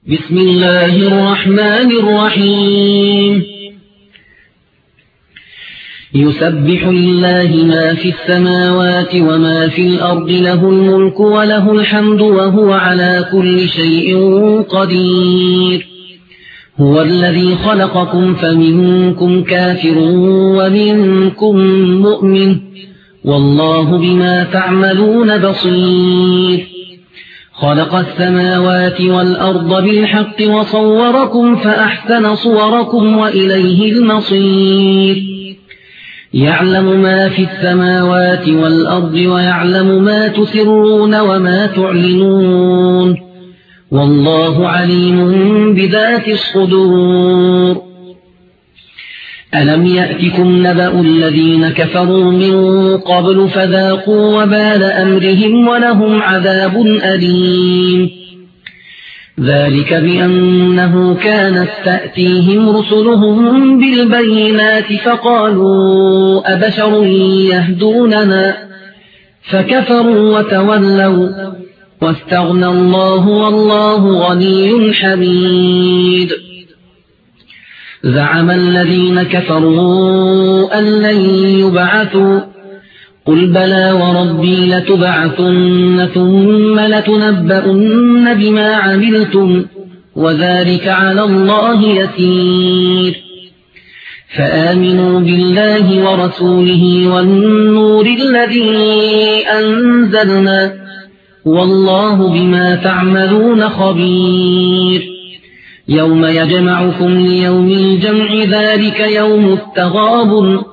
بسم الله الرحمن الرحيم يسبح لله ما في السماوات وما في الأرض له الملك وله الحمد وهو على كل شيء قدير هو الذي خلقكم فمنكم كافر ومنكم مؤمن والله بما تعملون بصير خلق السماوات والأرض بالحق وصوركم فأحسن صوركم وإليه المصير يعلم ما في السماوات والأرض ويعلم ما تسرون وما تعلنون والله عليم بذات الصدور ألم يأتكم نبأ الذين كفروا من قبل فذاقوا وبال أمرهم ولهم عذاب أليم ذلك بأنه كانت تأتيهم رسلهم بالبينات فقالوا أبشر يهدوننا فكفروا وتولوا واستغنى الله والله غني حميد زعم الذين كفروا أن لن يبعثوا قل بلى وربي لتبعثن ثم لتنبؤن بما عملتم وذلك على الله يسير فآمنوا بالله ورسوله والنور الذي أنزلنا والله بما تعملون خبير يوم يجمعكم ليوم الجمع ذلك يوم التغابن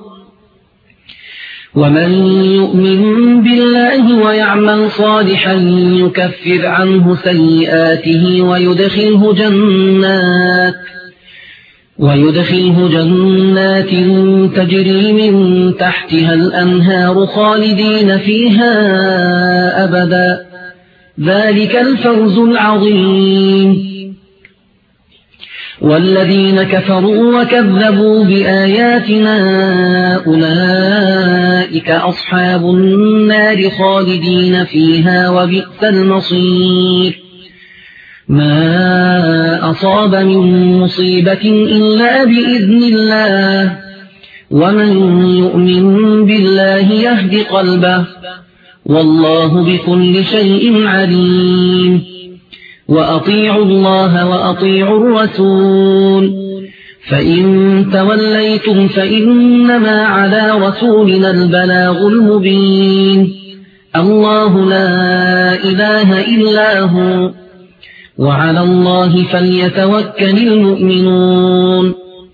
ومن يؤمن بالله ويعمل صالحا يكفر عنه سيئاته ويدخله جنات تجري من تحتها الأنهار خالدين فيها أبدا ذلك الفوز العظيم والذين كفروا وكذبوا بآياتنا أولئك أصحاب النار خالدين فيها وبئس المصير ما أصاب من مصيبة إلا بإذن الله ومن يؤمن بالله يهد قلبه والله بكل شيء عليم وأطيعوا الله وأطيعوا الرسول فإن توليتم فإنما على رسولنا البلاغ المبين الله لا إله إلا هو وعلى الله فليتوكل المؤمنون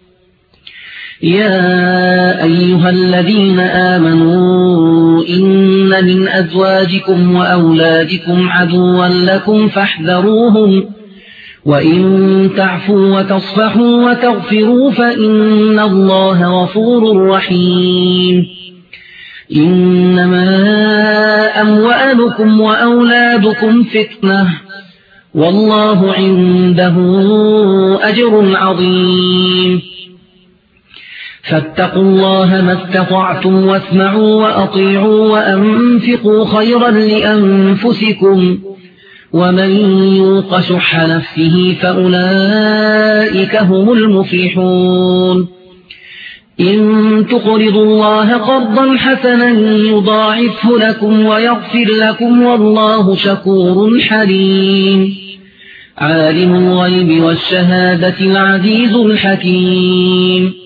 يا أيها الذين آمنوا إن من أزواجكم وأولادكم عدوا لكم فاحذروهم وإن تعفوا وتصفحوا وتغفروا فإن الله غفور رحيم إنما أموالكم وأولادكم فتنة والله عنده أجر عظيم فاتقوا الله ما استطعتم واسمعوا وأطيعوا وأنفقوا خيرا لأنفسكم ومن يوق شح نفسه فأولئك هم المفلحون إن تقرضوا الله قرضا حسنا يضاعفه لكم ويغفر لكم والله شكور حليم عالم الغيب والشهادة العزيز الحكيم